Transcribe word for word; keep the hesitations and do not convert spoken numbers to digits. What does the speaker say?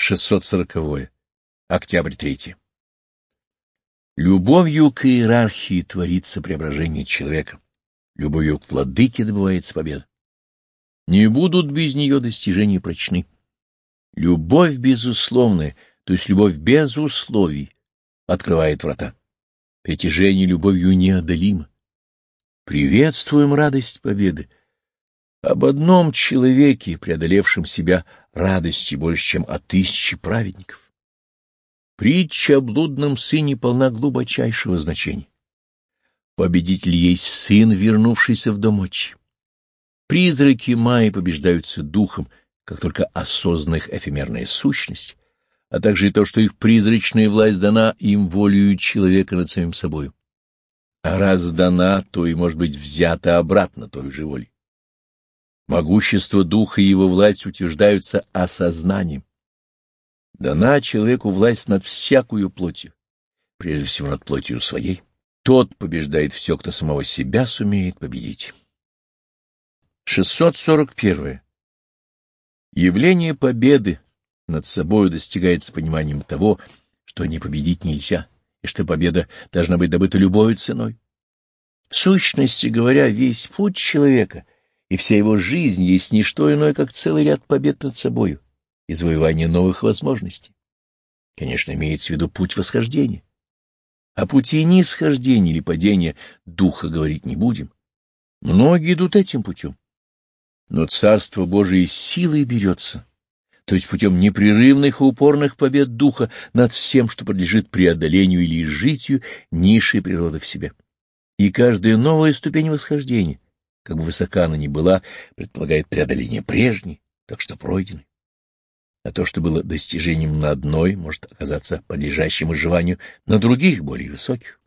шестьсот сороковое. Октябрь третий. Любовью к иерархии творится преображение человека. Любовью к владыке добывается победа. Не будут без нее достижения прочны. Любовь безусловная, то есть любовь без условий, открывает врата. Притяжение любовью неодолимо. Приветствуем радость победы. Об одном человеке, преодолевшем себя, радости больше, чем о тысяче праведников. Притча о блудном сыне полна глубочайшего значения. Победитель есть сын, вернувшийся в дом отчий. Призраки Майи побеждаются духом, как только осознанных эфемерная сущность, а также и то, что их призрачная власть дана им волею человека над самим собою. А раз дана, то и может быть взята обратно той же волей. Могущество духа и его власть утверждаются осознанием. Дана человеку власть над всякую плотью, прежде всего над плотью своей. Тот побеждает все, кто самого себя сумеет победить. шестьсот сорок первое. Явление победы над собою достигается пониманием того, что не победить нельзя, и что победа должна быть добыта любой ценой. В сущности говоря, весь путь человека и вся его жизнь есть не что иное, как целый ряд побед над собою и завоевание новых возможностей. Конечно, имеется в виду путь восхождения. О пути нисхождения или падения духа говорить не будем. Многие идут этим путем. Но Царство Божие силой берется, то есть путем непрерывных и упорных побед духа над всем, что подлежит преодолению или изжитию низшей природы в себе. И каждая новая ступень восхождения, как бы высока она ни была, предполагает преодоление прежней, так что пройденной. А то, что было достижением на одной, может оказаться подлежащим изживанию на других, более высоких.